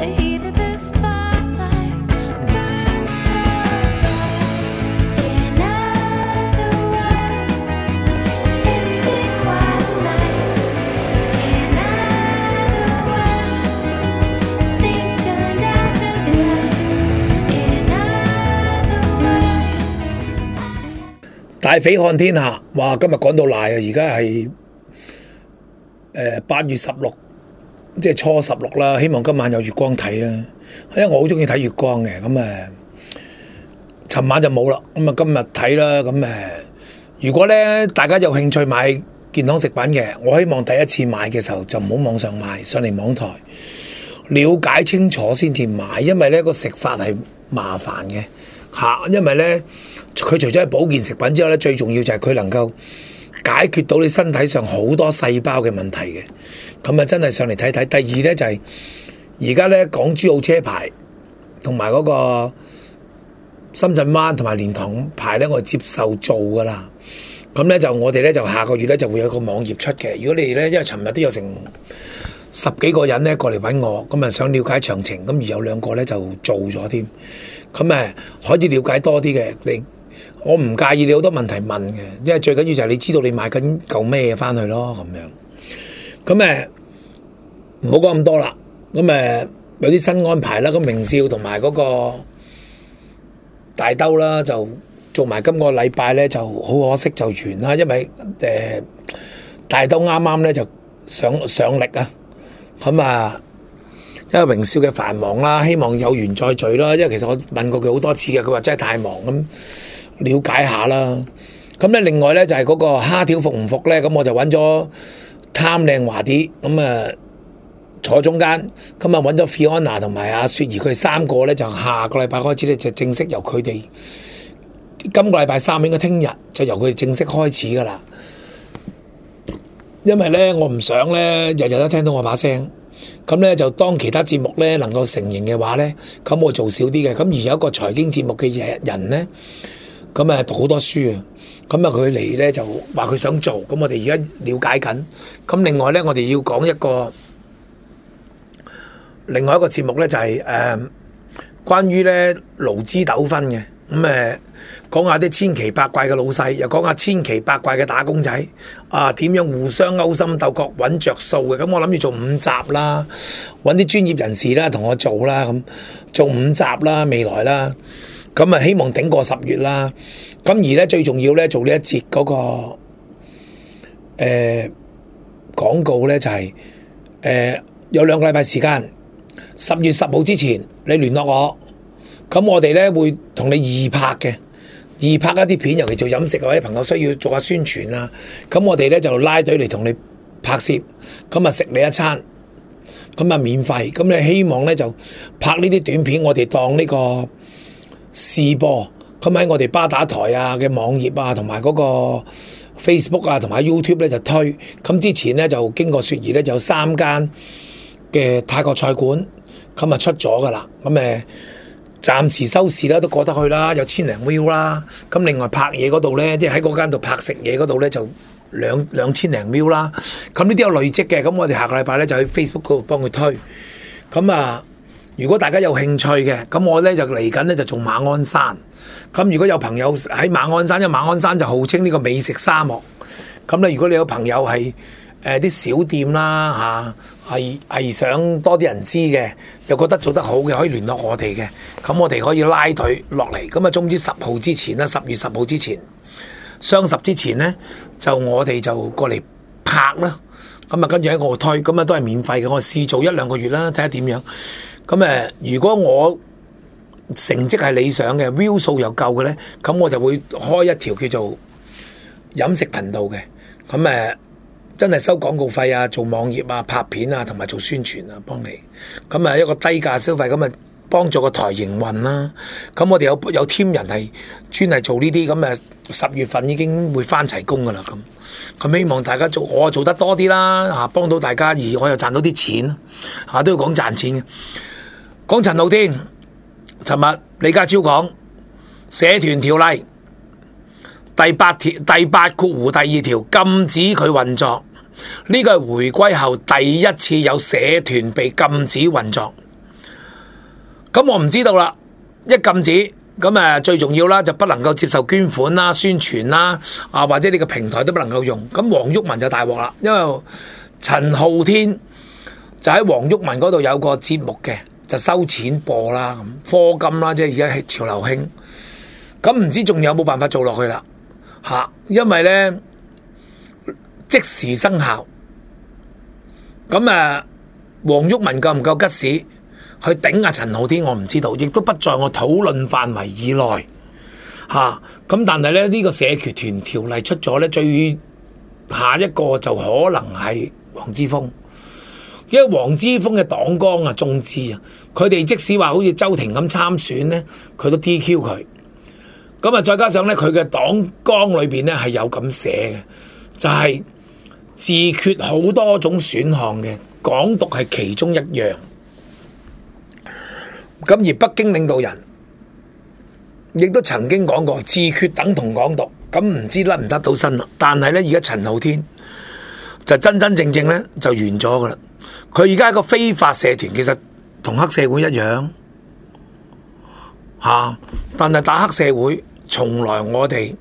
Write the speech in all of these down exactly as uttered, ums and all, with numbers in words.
大匪看天下，哇！今日講到賴啊，而家係誒八月十六，即係初十六啦。希望今晚有月光睇啦，因為我好中意睇月光嘅。咁誒，尋晚就冇啦。咁啊，今日睇啦。咁誒，如果咧大家有興趣買健康食品嘅，我希望第一次買嘅時候就唔好網上買，上嚟網台了解清楚先至買，因為咧個食法係麻煩嘅嚇。因為咧佢除咗係保健食品之外咧，最重要就係佢能夠解決到你身體上好多細胞嘅問題嘅。咁啊，真係上嚟睇睇。第二咧就係而家咧港珠澳車牌同埋嗰個深圳灣同埋蓮塘牌咧，我接受做噶啦。咁咧就我哋咧就下個月咧就會有個網頁出嘅。如果你咧因為尋日都有成十幾個人咧過嚟揾我，咁啊想了解詳情，咁而有兩個咧就做咗添。咁誒可以了解多啲嘅，你我唔介意你好多問題問嘅，因為最緊要就係你知道你買緊嚿咩翻去咯，咁樣。咁誒唔好講咁多啦。咁誒有啲新安排啦，咁明少同埋嗰個大兜啦，就做埋今個禮拜咧，就好可惜就完啦，因為誒、呃、大兜啱啱咧就上上力啊。咁啊，因為榮少嘅繁忙啦，希望有緣再聚啦。因為其實我問過佢好多次嘅，佢話真係太忙，咁了解下啦。咁咧另外咧就係、是、嗰個蝦條服唔服咧？咁我就揾咗貪靚華啲，咁啊坐中間，咁啊揾咗 Fiona 同埋阿雪兒，佢哋三個咧就下個禮拜開始咧就正式由佢哋，今個禮拜三應該聽日就由佢哋正式開始噶啦。因為咧，我唔想咧日日都聽到我把聲，咁咧就當其他節目咧能夠成形嘅話咧，咁我做少啲嘅。咁而有一個財經節目嘅人咧，咁啊讀好多書啊，咁啊佢嚟咧就話佢想做，咁我哋而家了解緊。咁另外咧，我哋要講一個另外一個節目咧，就係、是、誒、呃、關於咧勞資糾紛嘅。咁誒講下啲千奇百怪嘅老細，又講下千奇百怪嘅打工仔啊，點樣互相勾心鬥角揾着數嘅。咁我諗住做五集啦，揾啲專業人士啦同我做啦，咁做五集啦，未來啦，咁啊希望頂過十月啦。咁而咧最重要咧做呢一節嗰、那個誒、呃、廣告咧就係、是、誒、呃、有兩個禮拜時間，十月十號之前你聯絡我。咁我哋咧會同你二拍嘅，二拍一啲片，尤其做飲食或者朋友需要做下宣傳啊。咁我哋咧就拉隊嚟同你拍攝，咁啊食你一餐，咁啊免費。咁你希望咧就拍呢啲短片，我哋當呢個試播，咁喺我哋巴打台啊嘅網頁啊，同埋嗰個 Facebook 啊，同埋 YouTube 咧就推。咁之前咧就經過雪兒咧就有三間嘅泰國菜館，咁啊出咗噶啦。咁誒。暫時收視啦，都過得去啦，有千零 view 啦。咁另外拍嘢嗰度咧，即係喺嗰間度拍食嘢嗰度咧，就兩兩千零 view 啦。咁呢啲有累積嘅，咁我哋下個禮拜咧就喺 Facebook 嗰度幫佢推。咁啊，如果大家有興趣嘅，咁我咧就嚟緊咧就做馬鞍山。咁如果有朋友喺馬鞍山，因為馬鞍山就號稱呢個美食沙漠。咁咧，如果你有朋友係誒啲小店啦嚇，係、啊、係想多啲人知嘅，又覺得做得好嘅，可以聯絡我哋嘅。咁我哋可以拉隊落嚟。咁啊，總之十號之前啦，十月十號之前，雙十之前咧，就我哋就過嚟拍啦。咁啊，跟住喺我度推，咁啊都係免費嘅。我試做一兩個月啦，睇下點樣。咁誒，如果我成績係理想嘅 view 數又夠嘅咧，咁我就會開一條叫做飲食頻道嘅。咁誒。真係收廣告費啊，做網頁啊，拍片啊，同埋做宣傳啊，幫你。咁啊，一個低價消費，咁啊幫助個台營運啦。咁我哋有有 team 人係專係做呢啲，咁啊十月份已經會翻齊工噶啦。咁咁希望大家做，我做得多啲啦，嚇幫到大家，而我又賺到啲錢，嚇都要講賺錢嘅。講陳浩天，尋日李家超講社團條例。第八條第八括弧第二條禁止佢運作，呢個係回歸後第一次有社團被禁止運作。 咁我唔知道啦，一禁止咁誒，最重要啦，就不能夠接受捐款啦、宣傳啦，啊或者你個平台都不能夠用。咁黃毓民就大鑊啦，因為陳浩天就喺黃毓民嗰度有個節目嘅，就收錢播啦，咁課金啦，即係而家係潮流興。咁唔知仲有冇辦法做落去啦？吓，因為咧即時生效。咁誒，黃毓民夠唔夠吉士去頂阿陳浩天，我唔知道，亦都不在我討論範圍以內。吓、啊，咁但係咧呢、這個社團團條例出咗咧，最下一個就可能係黃之鋒，因為黃之鋒嘅黨綱啊、眾志啊，佢哋即使話好似周庭咁參選咧，佢都 D Q 佢。咁啊，再加上咧，佢嘅黨綱裏邊咧係有咁寫嘅，就係、是、自決好多種選項嘅，港獨係其中一樣。咁而北京領導人亦都曾經講過，自決等同港獨。咁唔知得唔得到身啦？但係咧，而家陳浩天就真真正正咧就完咗噶啦。佢而家係個非法社團，其實同黑社會一樣吓、啊，但係打黑社會。從來我哋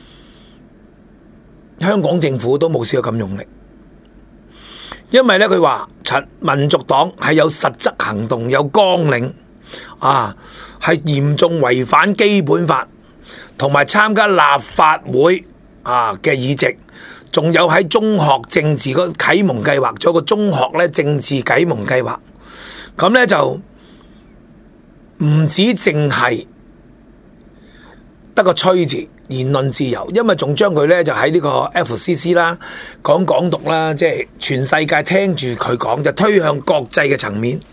香港政府都冇試過咁用力，因為咧佢話陳民族黨係有實質行動，有綱領啊，係嚴重違反基本法，同埋參加立法會啊嘅議席，仲有喺中學政治個啟蒙計劃，仲有個中學咧政治啟蒙計劃，咁咧就唔止淨係得個吹字，言論自由，因為仲將佢咧就喺呢個 F C C 啦，講港獨啦，即係全世界聽住佢講，就推向國際嘅層面。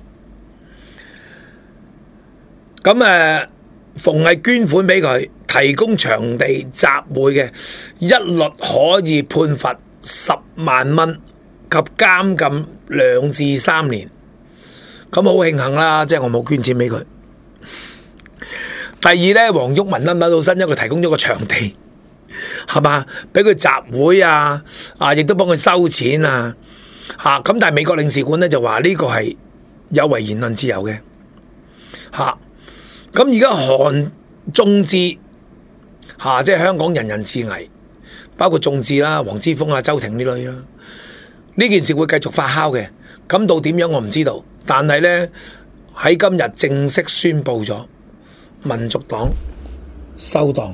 咁誒，逢係捐款俾佢，提供場地集會嘅，一律可以判罰十萬蚊及監禁兩至三年。咁好慶幸啦，即係我冇捐錢俾佢。第二咧，黃毓民諗唔諗到身，因為佢提供咗個場地，係嘛，俾佢集會啊，啊，亦都幫佢收錢啊，吓咁。但係美國領事館咧就話呢個係有違言論自由嘅，吓咁而家韓眾志吓，即係香港人人自危，包括眾志啦、黃之鋒啊、周庭呢類啦，呢件事會繼續發酵嘅。咁到點樣我唔知道，但係咧喺今日正式宣布咗。民族黨收檔，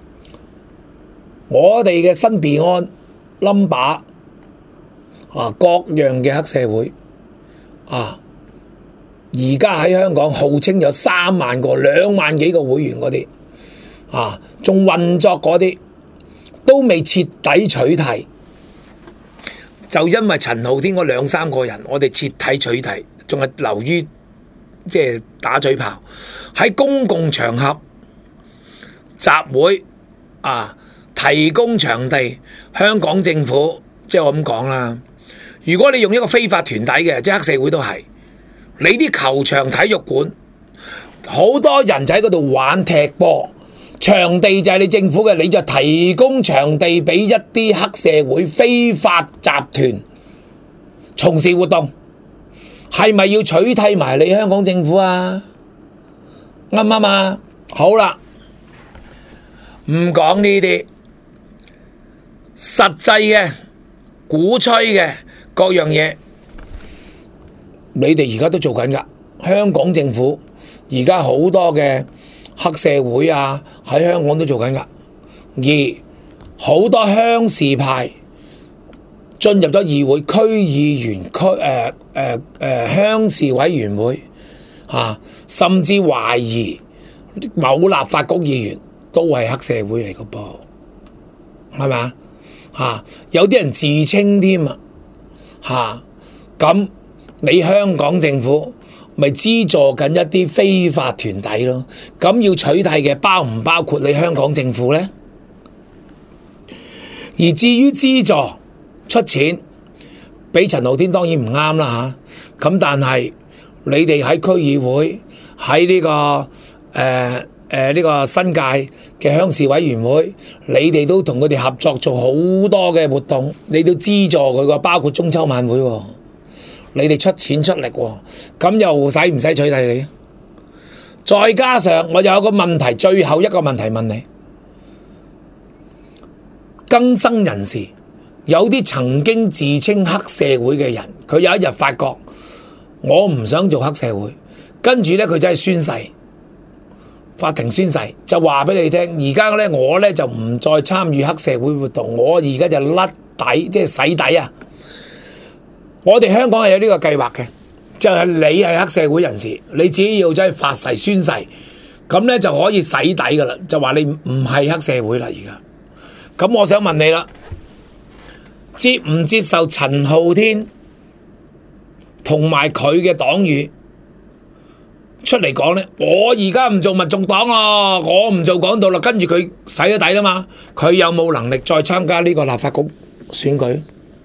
我哋嘅新別安 number 啊，各樣嘅黑社會啊，而家喺香港號稱有三萬個、兩萬幾個會員嗰啲啊，仲運作嗰啲都未徹底取締，就因為陳浩天嗰兩三個人，我哋徹底取締，仲係流於。即係打嘴炮，喺公共場合集會啊，提供場地，香港政府即係我咁講啦。如果你用一個非法團體嘅，即係黑社會都係，你啲球場、體育館好多人就喺嗰度玩踢波，場地就係你政府嘅，你就提供場地俾一啲黑社會非法集團從事活動。係咪要取締埋你香港政府啊？啱唔啱啊？好啦，唔講呢啲實際嘅鼓吹嘅各樣嘢，你哋而家都做緊噶。香港政府而家好多嘅黑社會啊，喺香港都做緊噶。而好多鄉事派進入咗議會、區議員、區誒誒誒鄉事委員會嚇、啊，甚至懷疑某立法局議員都係黑社會嚟個噃，係咪啊？嚇，有啲人自稱添啊嚇，咁你香港政府咪資助緊一啲非法團體咯？咁要取締嘅包唔包括你香港政府咧？而至於資助，出錢俾陳浩天當然唔啱啦嚇，咁但係你哋喺區議會喺呢、這個誒誒呢個新界嘅鄉事委員會，你哋都同佢哋合作做好多嘅活動，你都資助佢個，包括中秋晚會，你哋出錢出力，咁又使唔使取締你？ 再加上我有個問題，最後一個問題問你：更生人士有啲曾經自稱黑社會嘅人，佢有一日發覺我唔想做黑社會，跟住咧佢真係宣誓，法庭宣誓就話俾你聽，而家咧我咧就唔再參與黑社會活動，我而家就甩底，即係洗底啊！我哋香港係有呢個計劃嘅，就係你係黑社會人士，你只要真係發誓宣誓，咁咧就可以洗底噶啦，就話你唔係黑社會啦。而家，咁我想問你啦，接唔接受陳浩天同埋佢嘅黨羽出嚟講咧？我而家唔做民眾黨咯，我唔做港獨啦，跟住佢洗咗底啦嘛，佢有冇能力再參加呢個立法局選舉？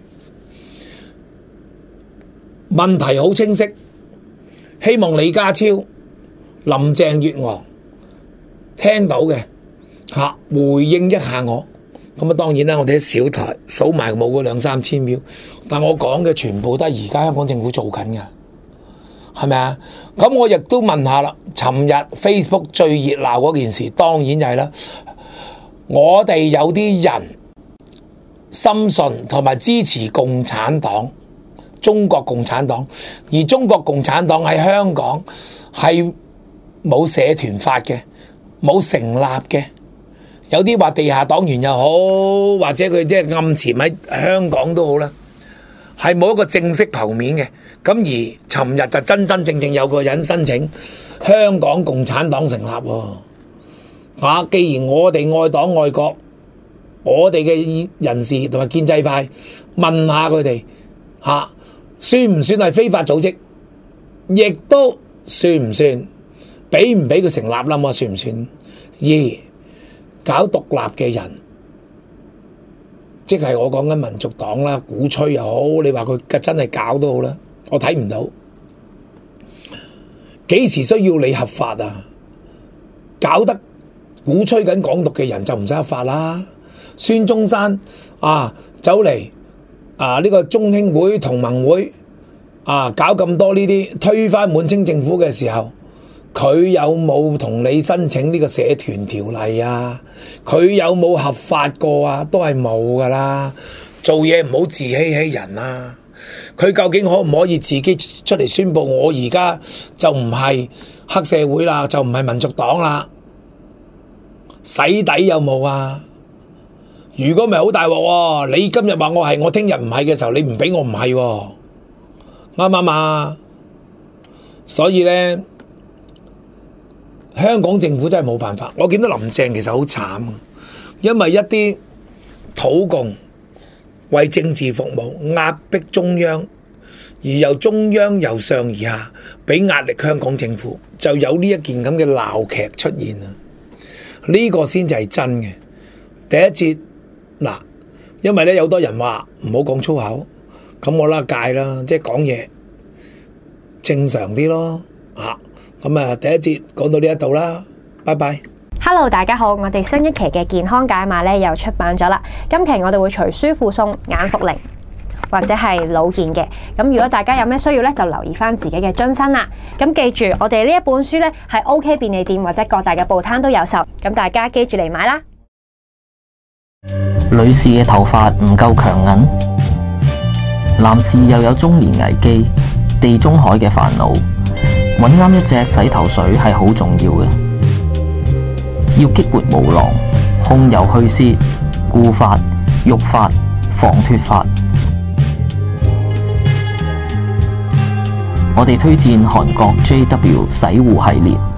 問題好清晰，希望李家超、林鄭月娥聽到嘅吓回應一下我。咁啊，當然啦，我哋喺小台數埋冇嗰兩三千秒，但我講嘅全部都係而家香港政府做緊嘅，係咪啊？咁我亦都問下啦，尋日 Facebook 最熱鬧嗰件事，當然就係啦，我哋有啲人深信同埋支持共產黨。中國共產黨，而中國共產黨喺香港係冇社團法嘅，冇成立嘅。有啲話地下黨員又好，或者佢即係暗潛喺香港都好啦，係冇一個正式頭面嘅。咁而尋日就真真正正有個人申請香港共產黨成立喎。啊，既然我哋愛黨愛國，我哋嘅人士同埋建制派問下佢哋嚇。算唔算係非法組織？亦都算唔算？俾唔俾佢成立啦？嘛，算唔算？二，搞獨立嘅人，即係我講緊民族黨啦，鼓吹又好，你話佢真係搞都好啦，我睇唔到。幾時需要你合法啊？搞得鼓吹緊港獨嘅人就唔使合法啦。孫中山啊，走嚟。啊！呢、這個中興會同盟會啊，搞咁多呢啲推翻滿清政府嘅時候，佢有冇同你申請呢個社團條例啊？佢有冇合法過啊？都係冇噶啦。做嘢唔好自欺欺人啊！佢究竟可唔可以自己出嚟宣布我而家就唔係黑社會啦，就唔係民族黨啦？洗底有冇啊？如果咪好大鑊喎！你今日話我係，我聽日唔係嘅時候，你唔俾我唔係喎，啱唔啱啊？所以咧，香港政府真係冇辦法。我見到林鄭其實好慘，因為一啲土共為政治服務，壓迫中央，而由中央由上而下俾壓力香港政府，就有呢一件咁嘅鬧劇出現啊！呢個先至係真嘅。第一節。嗱，因為咧有多人話唔好講粗口，咁我啦戒啦，即係講嘢正常啲咯嚇。咁啊，第一節講到呢一度啦，拜拜。 Hello， 大家好，我哋新一期嘅健康解碼咧又出版咗啦。今期我哋會隨書附送眼服靈或者係腦健嘅。咁如果大家有咩需要咧，就留意翻自己嘅樽身啦。咁記住，我哋呢一本書咧係 O K 便利店或者各大嘅報攤都有售，咁大家記住嚟買啦。 女士嘅頭髮唔夠強韌，男士又有中年危機、地中海嘅煩惱，揾啱一隻洗頭水係好重要嘅。要激活毛囊、控油去屑、固髮、育髮、防脫髮。我哋推薦韓國 J W 洗護系列。